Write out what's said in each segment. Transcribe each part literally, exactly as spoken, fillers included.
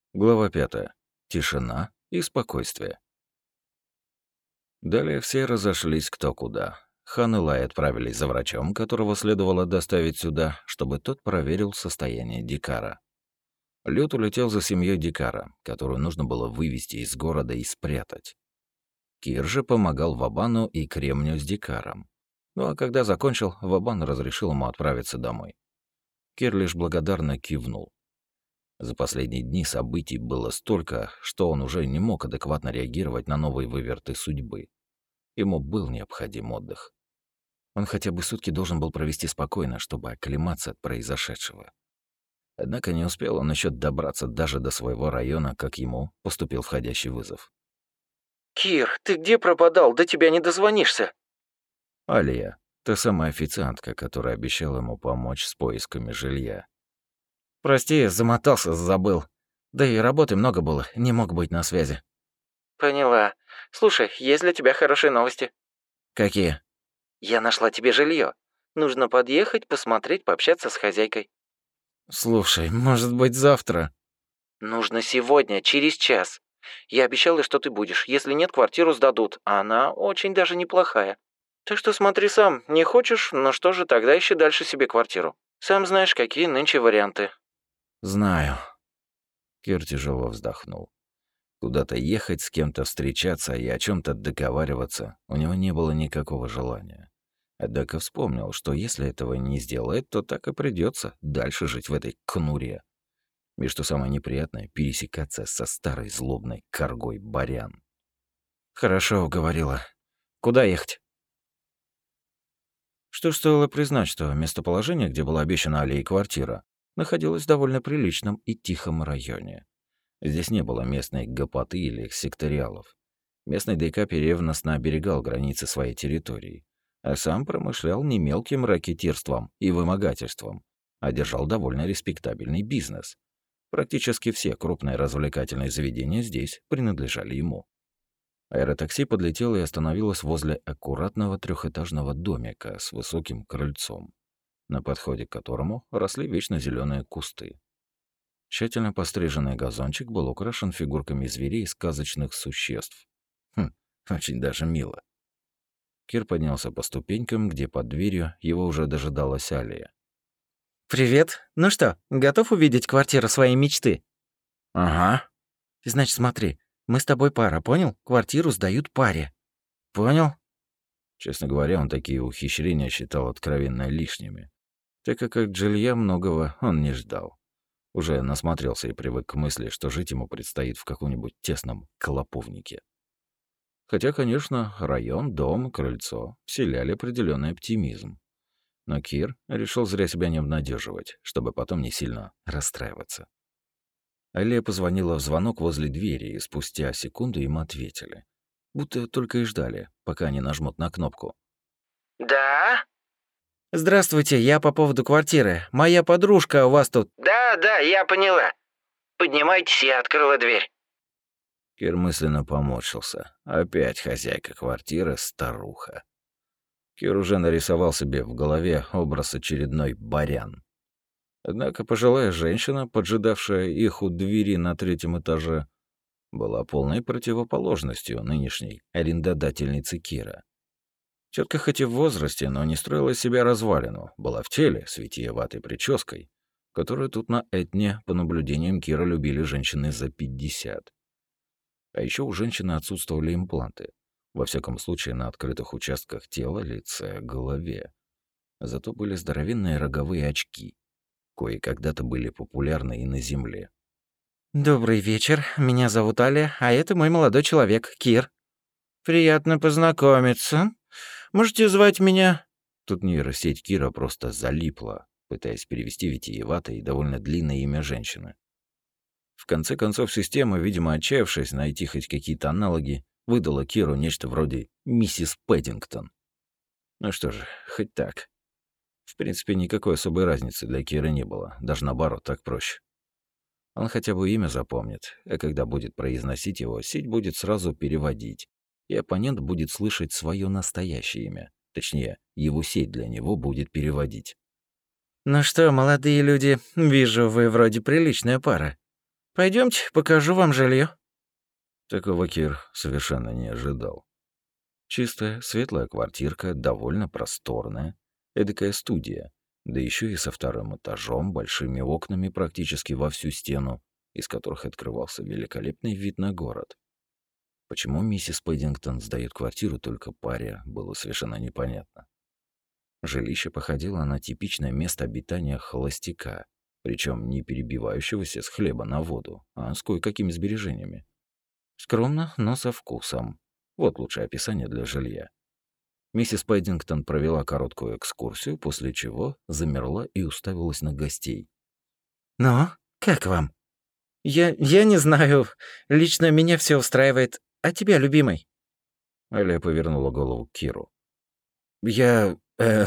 Глава пятая. Тишина и спокойствие. Далее все разошлись кто куда. Хан и Лай отправились за врачом, которого следовало доставить сюда, чтобы тот проверил состояние Дикара. Лют улетел за семьей Дикара, которую нужно было вывести из города и спрятать. Кир же помогал Вабану и Кремню с Дикаром. Ну а когда закончил, Вабан разрешил ему отправиться домой. Кир лишь благодарно кивнул. За последние дни событий было столько, что он уже не мог адекватно реагировать на новые выверты судьбы. Ему был необходим отдых. Он хотя бы сутки должен был провести спокойно, чтобы оклематься от произошедшего. Однако не успел он еще добраться даже до своего района, как ему поступил входящий вызов. «Кир, ты где пропадал? До тебя не дозвонишься!» Алия, та самая официантка, которая обещала ему помочь с поисками жилья. «Прости, замотался, забыл. Да и работы много было, не мог быть на связи». «Поняла. Слушай, есть для тебя хорошие новости». «Какие?» «Я нашла тебе жилье. Нужно подъехать, посмотреть, пообщаться с хозяйкой». «Слушай, может быть, завтра?» «Нужно сегодня, через час. Я обещала, что ты будешь. Если нет, квартиру сдадут, а она очень даже неплохая. Так что смотри сам. Не хочешь? Ну что же, тогда ищи дальше себе квартиру. Сам знаешь, какие нынче варианты». «Знаю». Кир тяжело вздохнул. Куда-то ехать, с кем-то встречаться и о чем то договариваться у него не было никакого желания. Однако вспомнил, что если этого не сделает, то так и придется дальше жить в этой конуре. И что самое неприятное — пересекаться со старой злобной коргой Барян. «Хорошо, уговорила. Куда ехать?» Что ж, стоило признать, что местоположение, где была обещана Алии квартира, находилось в довольно приличном и тихом районе. Здесь не было местной гопоты или секториалов. Местный ДК ревностно оберегал границы своей территории, а сам промышлял не мелким ракетирством и вымогательством, а держал довольно респектабельный бизнес. Практически все крупные развлекательные заведения здесь принадлежали ему. Аэротакси подлетело и остановилось возле аккуратного трехэтажного домика с высоким крыльцом, на подходе к которому росли вечно зеленые кусты. Тщательно постриженный газончик был украшен фигурками зверей и сказочных существ. Хм, очень даже мило. Кир поднялся по ступенькам, где под дверью его уже дожидалась Алия. «Привет. Ну что, готов увидеть квартиру своей мечты?» «Ага». «Значит, смотри, мы с тобой пара, понял? Квартиру сдают паре». «Понял?» Честно говоря, он такие ухищрения считал откровенно лишними, так как от жилья многого он не ждал. Уже насмотрелся и привык к мысли, что жить ему предстоит в каком-нибудь тесном клоповнике. Хотя, конечно, район, дом, крыльцо вселяли определенный оптимизм. Но Кир решил зря себя не обнадеживать, чтобы потом не сильно расстраиваться. Алия позвонила в звонок возле двери, и спустя секунду им ответили. Будто только и ждали, пока они нажмут на кнопку. «Да?» «Здравствуйте, я по поводу квартиры. Моя подружка у вас тут...» «Да, да, я поняла. Поднимайтесь, я открыла дверь». Кир мысленно поморщился. Опять хозяйка квартиры — старуха. Кир уже нарисовал себе в голове образ очередной барян. Однако пожилая женщина, поджидавшая их у двери на третьем этаже, была полной противоположностью нынешней арендодательницы Кира. Тетка хоть и в возрасте, но не строила из себя развалину, была в теле с витиеватой прической, которую тут на Этне, по наблюдениям Кира, любили женщины за пятьдесят. А еще у женщины отсутствовали импланты. Во всяком случае, на открытых участках тела, лице, голове. Зато были здоровенные роговые очки, кои когда-то были популярны и на Земле. «Добрый вечер. Меня зовут Аля, а это мой молодой человек, Кир. Приятно познакомиться. Можете звать меня...» Тут нейросеть Кира просто залипла, пытаясь перевести витиеватое и довольно длинное имя женщины. В конце концов, система, видимо, отчаявшись найти хоть какие-то аналоги, выдала Киру нечто вроде «миссис Пэддингтон». Ну что же, хоть так. В принципе, никакой особой разницы для Кира не было, даже наоборот, так проще. Он хотя бы имя запомнит, а когда будет произносить его, сеть будет сразу переводить, и оппонент будет слышать свое настоящее имя. Точнее, его сеть для него будет переводить. «Ну что, молодые люди, вижу, вы вроде приличная пара. Пойдемте, покажу вам жилье. Такого Кир совершенно не ожидал. Чистая, светлая квартирка, довольно просторная, эдакая студия, да еще и со вторым этажом, большими окнами практически во всю стену, из которых открывался великолепный вид на город. Почему миссис Пэддингтон сдаёт квартиру только паре, было совершенно непонятно. Жилище походило на типичное место обитания холостяка, причем не перебивающегося с хлеба на воду, а с кое-какими сбережениями. Скромно, но со вкусом. Вот лучшее описание для жилья. Миссис Пэддингтон провела короткую экскурсию, после чего замерла и уставилась на гостей. «Ну, как вам?» «Я... я не знаю. Лично меня все устраивает. А тебя, любимый?» Аля повернула голову к Киру. «Я... э...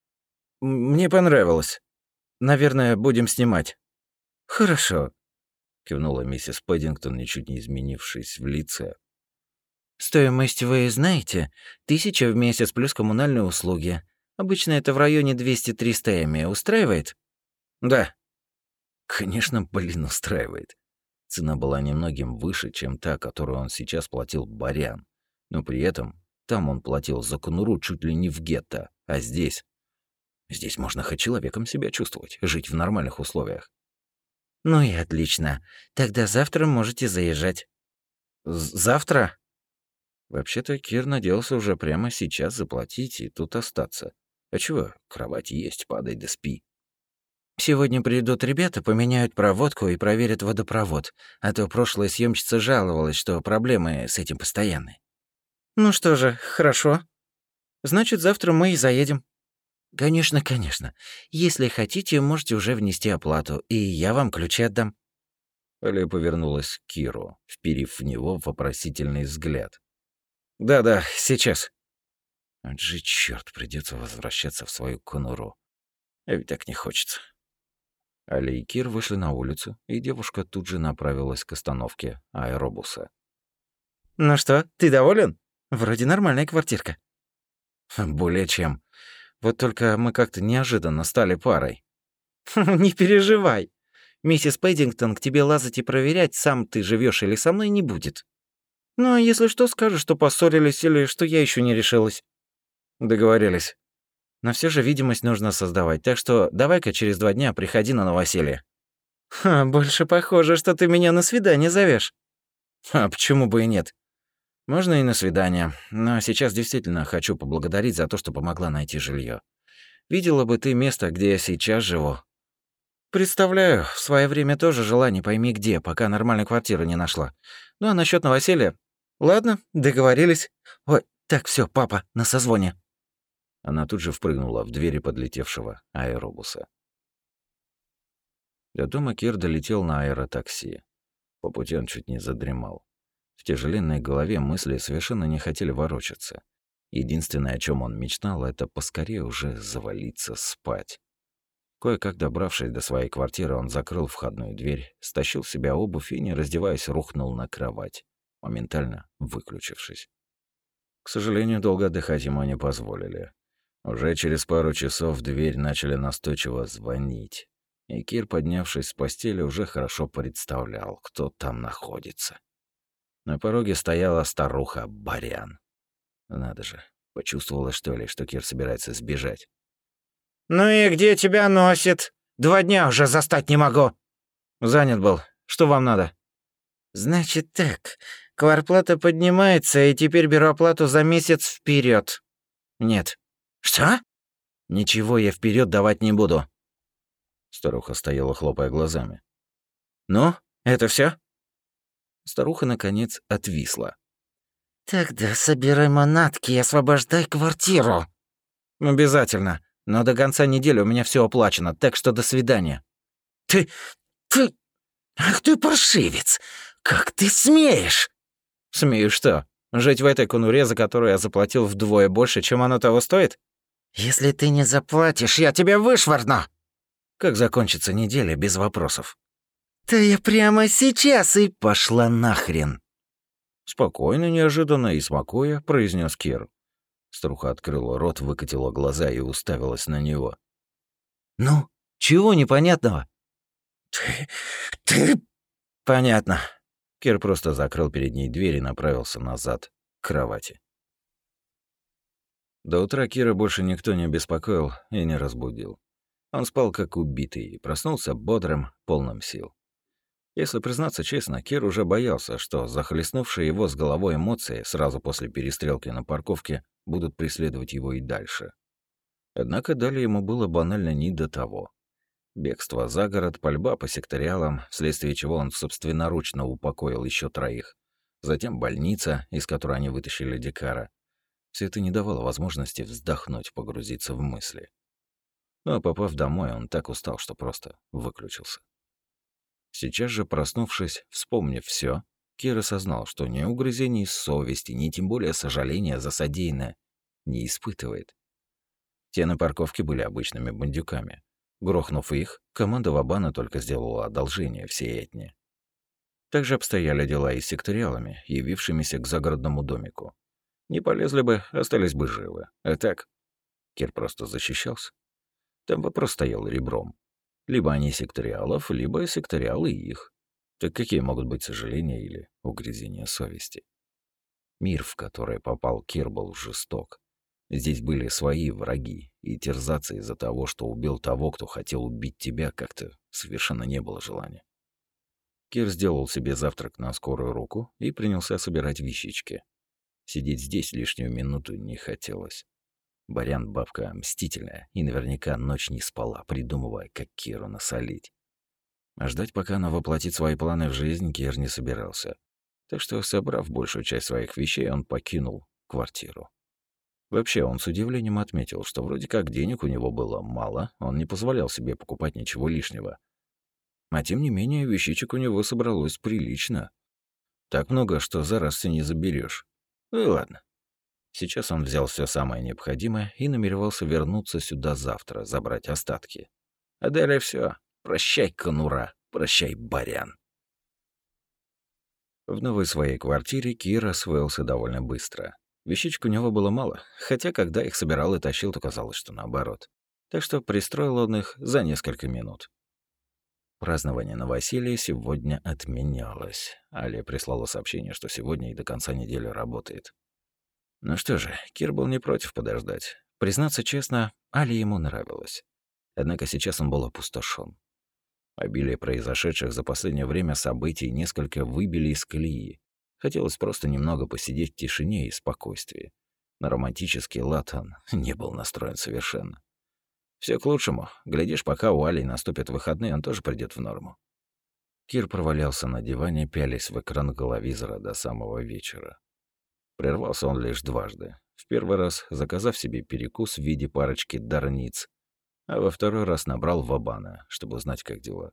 мне понравилось. Наверное, будем снимать». «Хорошо», — кивнула миссис Пэддингтон, ничуть не изменившись в лице. «Стоимость вы знаете? Тысяча в месяц плюс коммунальные услуги. Обычно это в районе двести-триста эми. Устраивает?» «Да». Конечно, блин, устраивает. Цена была немногим выше, чем та, которую он сейчас платил Барян. Но при этом там он платил за конуру чуть ли не в гетто, а здесь... Здесь можно хоть человеком себя чувствовать, жить в нормальных условиях. «Ну и отлично. Тогда завтра можете заезжать». «Завтра?» Вообще-то Кир надеялся уже прямо сейчас заплатить и тут остаться. А чего? Кровать есть, падай да спи. «Сегодня придут ребята, поменяют проводку и проверят водопровод, а то прошлая съемщица жаловалась, что проблемы с этим постоянные». «Ну что же, хорошо. Значит, завтра мы и заедем». «Конечно, конечно. Если хотите, можете уже внести оплату, и я вам ключи отдам». Аля повернулась к Киру, вперив в него вопросительный взгляд. «Да-да, сейчас». Вот же чёрт, придётся возвращаться в свою конуру. А ведь так не хочется. Аля и Кир вышли на улицу, и девушка тут же направилась к остановке аэробуса. «Ну что, ты доволен? Вроде нормальная квартирка». «Более чем. Вот только мы как-то неожиданно стали парой». «Не переживай. Миссис Пэддингтон к тебе лазать и проверять, сам ты живешь или со мной, не будет. Ну, а если что, скажешь, что поссорились или что я еще не решилась». «Договорились. Но все же видимость нужно создавать, так что давай-ка через два дня приходи на новоселье». «Ха, больше похоже, что ты меня на свидание зовешь. «А почему бы и нет? Можно и на свидание, но сейчас действительно хочу поблагодарить за то, что помогла найти жилье. Видела бы ты место, где я сейчас живу». «Представляю, в свое время тоже жила не пойми где, пока нормальной квартиры не нашла. Ну а насчет новоселья? Ладно, договорились. Ой, так, все, папа, на созвоне». Она тут же впрыгнула в двери подлетевшего аэробуса. До дома Кир долетел на аэротакси. По пути он чуть не задремал. В тяжеленной голове мысли совершенно не хотели ворочаться. Единственное, о чем он мечтал, это поскорее уже завалиться спать. Кое-как добравшись до своей квартиры, он закрыл входную дверь, стащил с себя обувь и, не раздеваясь, рухнул на кровать, моментально выключившись. К сожалению, долго отдыхать ему не позволили. Уже через пару часов в дверь начали настойчиво звонить, и Кир, поднявшись с постели, уже хорошо представлял, кто там находится. На пороге стояла старуха Барян. Надо же, почувствовала, что ли, что Кир собирается сбежать. «Ну и где тебя носит? Два дня уже застать не могу». «Занят был. Что вам надо?» «Значит так, квартплата поднимается, и теперь беру оплату за месяц вперед. «Нет». «Что?» «Ничего я вперед давать не буду». Старуха стояла, хлопая глазами. «Ну, это все? Старуха, наконец, отвисла. «Тогда собирай манатки и освобождай квартиру». «Обязательно. Но до конца недели у меня все оплачено, так что до свидания». «Ты... ты... Ах ты паршивец! Как ты смеешь?» «Смею что? Жить в этой конуре, за которую я заплатил вдвое больше, чем оно того стоит?» «Если ты не заплатишь, я тебя вышвырну!» «Как закончится неделя без вопросов?» «Да я прямо сейчас и пошла нахрен!» Спокойно, неожиданно и смакуя, произнес Кир. Старуха открыла рот, выкатила глаза и уставилась на него. «Ну, чего непонятного?» «Ты... ты «Понятно». Кир просто закрыл перед ней дверь и направился назад, к кровати. До утра Кира больше никто не беспокоил и не разбудил. Он спал как убитый и проснулся бодрым, полным сил. Если признаться честно, Кир уже боялся, что захлестнувшие его с головой эмоции сразу после перестрелки на парковке будут преследовать его и дальше. Однако далее ему было банально не до того. Бегство за город, пальба по секториалам, вследствие чего он собственноручно упокоил еще троих. Затем больница, из которой они вытащили Дикара. Все это не давало возможности вздохнуть, погрузиться в мысли. Но попав домой, он так устал, что просто выключился. Сейчас же, проснувшись, вспомнив все, Кир осознал, что ни угрызений совести, ни тем более сожаления за содеянное не испытывает. Те на парковке были обычными бандюками. Грохнув их, команда Вабана только сделала одолжение всей этне. Также обстояли дела и с секториалами, явившимися к загородному домику. Не полезли бы, остались бы живы. А так, Кир просто защищался. Там вопрос стоял ребром. Либо они секториалов, либо секториалы их. Так какие могут быть сожаления или угрызения совести? Мир, в который попал Кир, был жесток. Здесь были свои враги, и терзаться из-за того, что убил того, кто хотел убить тебя, как-то совершенно не было желания. Кир сделал себе завтрак на скорую руку и принялся собирать вещички. Сидеть здесь лишнюю минуту не хотелось. Барян бабка мстительная и наверняка ночь не спала, придумывая, как Киру насолить. А ждать, пока она воплотит свои планы в жизнь, Кир не собирался. Так что, собрав большую часть своих вещей, он покинул квартиру. Вообще, он с удивлением отметил, что вроде как денег у него было мало, он не позволял себе покупать ничего лишнего. А тем не менее, вещичек у него собралось прилично. Так много, что за раз ты не заберешь. Ну и ладно. Сейчас он взял все самое необходимое и намеревался вернуться сюда завтра, забрать остатки. А далее все. Прощай, конура, прощай, барян. В новой своей квартире Кир освоился довольно быстро. Вещичек у него было мало, хотя когда их собирал и тащил, то казалось, что наоборот. Так что пристроил он их за несколько минут. Празднование новоселья сегодня отменялось. Аля прислала сообщение, что сегодня и до конца недели работает. Ну что же, Кир был не против подождать. Признаться честно, Али ему нравилось. Однако сейчас он был опустошен. Обилие произошедших за последнее время событий несколько выбили из колеи. Хотелось просто немного посидеть в тишине и спокойствии. На романтический лад он не был настроен совершенно. Все к лучшему. Глядишь, пока у Али наступят выходные, он тоже придет в норму. Кир провалялся на диване, пялясь в экран головизора до самого вечера. Прервался он лишь дважды. В первый раз заказав себе перекус в виде парочки дарниц, а во второй раз набрал Вабана, чтобы узнать, как дела.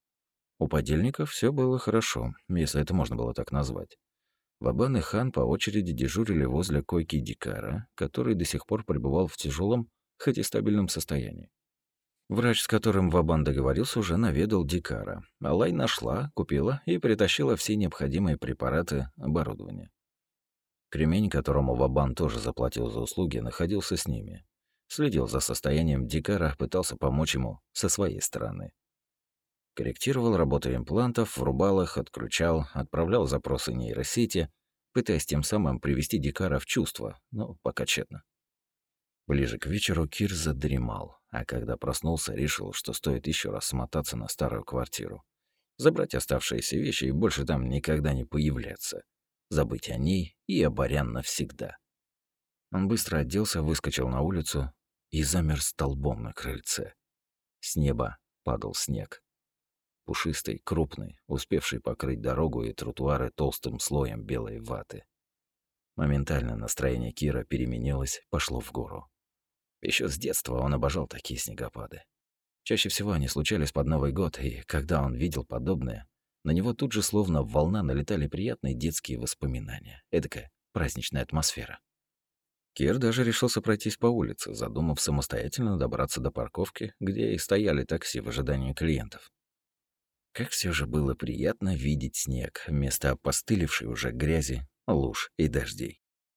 У подельников все было хорошо, если это можно было так назвать. Вабан и Хан по очереди дежурили возле койки Дикара, который до сих пор пребывал в тяжелом, хоть и стабильном состоянии. Врач, с которым Вабан договорился, уже наведал Дикара. Алай нашла, купила и притащила все необходимые препараты, оборудование. Кремень, которому Вабан тоже заплатил за услуги, находился с ними. Следил за состоянием Дикара, пытался помочь ему со своей стороны. Корректировал работу имплантов, врубал их, отключал, отправлял запросы нейросети, пытаясь тем самым привести Дикара в чувство, но пока тщетно. Ближе к вечеру Кир задремал, а когда проснулся, решил, что стоит еще раз смотаться на старую квартиру, забрать оставшиеся вещи и больше там никогда не появляться, забыть о ней и о Барян навсегда. Он быстро оделся, выскочил на улицу и замер столбом на крыльце. С неба падал снег. Пушистый, крупный, успевший покрыть дорогу и тротуары толстым слоем белой ваты. Моментально настроение Кира переменилось, пошло в гору. Еще с детства он обожал такие снегопады. Чаще всего они случались под Новый год, и когда он видел подобное, на него тут же словно волна налетали приятные детские воспоминания. Эдакая праздничная атмосфера. Кир даже решился пройтись по улице, задумав самостоятельно добраться до парковки, где и стояли такси в ожидании клиентов. Как все же было приятно видеть снег вместо опостылевшей уже грязи, луж и дождей.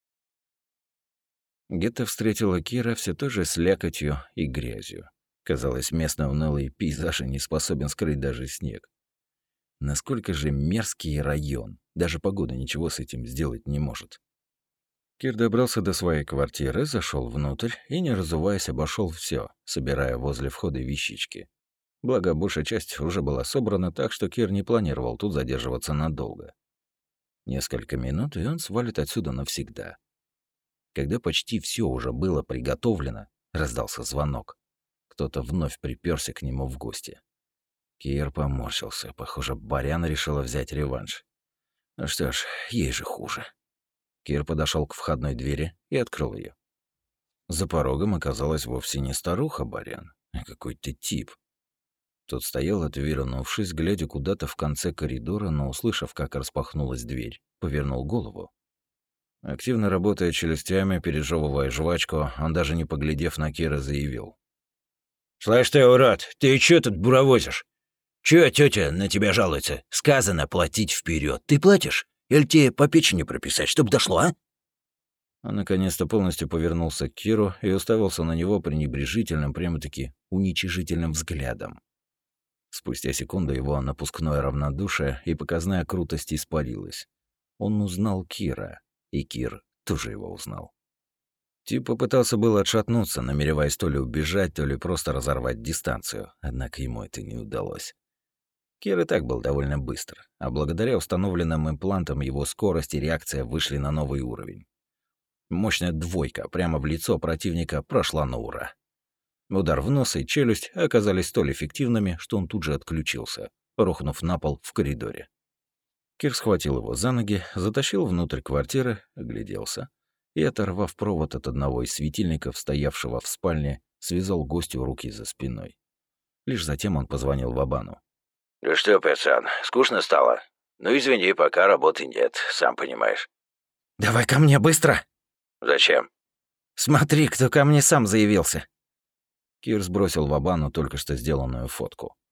Гетто встретила Кира все той же слякотью и грязью. Казалось, местный унылый пейзаж не способен скрыть даже снег. Насколько же мерзкий район. Даже погода ничего с этим сделать не может. Кир добрался до своей квартиры, зашел внутрь и, не разуваясь, обошел все, собирая возле входа вещички. Благо, большая часть уже была собрана, так что Кир не планировал тут задерживаться надолго. Несколько минут, и он свалит отсюда навсегда. Когда почти все уже было приготовлено, раздался звонок. Кто-то вновь приперся к нему в гости. Кир поморщился. Похоже, Барян решила взять реванш. Ну что ж, ей же хуже. Кир подошел к входной двери и открыл ее. За порогом оказалась вовсе не старуха Барян, а какой-то тип. Тот стоял, отвернувшись, глядя куда-то в конце коридора, но, услышав, как распахнулась дверь, повернул голову. Активно работая челюстями, пережевывая жвачку, он, даже не поглядев на Кира, заявил. «Слышь ты, урод, ты чё тут буровозишь? Чё тётя на тебя жалуется? Сказано платить вперед. Ты платишь? Или тебе по печени прописать, чтоб дошло, а?» Он наконец-то полностью повернулся к Киру и уставился на него пренебрежительным, прямо-таки уничижительным взглядом. Спустя секунду его напускное равнодушие и показная крутость испарилась. Он узнал Кира, и Кир тоже его узнал. Тип попытался было отшатнуться, намереваясь то ли убежать, то ли просто разорвать дистанцию, однако ему это не удалось. Кир и так был довольно быстр, а благодаря установленным имплантам его скорость и реакция вышли на новый уровень. Мощная двойка прямо в лицо противника прошла на ура. Удар в нос и челюсть оказались столь эффективными, что он тут же отключился, рухнув на пол в коридоре. Кир схватил его за ноги, затащил внутрь квартиры, огляделся и, оторвав провод от одного из светильников, стоявшего в спальне, связал гостю руки за спиной. Лишь затем он позвонил Вабану. «Ну что, пацан, скучно стало? Ну извини, пока работы нет, сам понимаешь». «Давай ко мне быстро!» «Зачем?» «Смотри, кто ко мне сам заявился!» Кир сбросил Вабану только что сделанную фотку.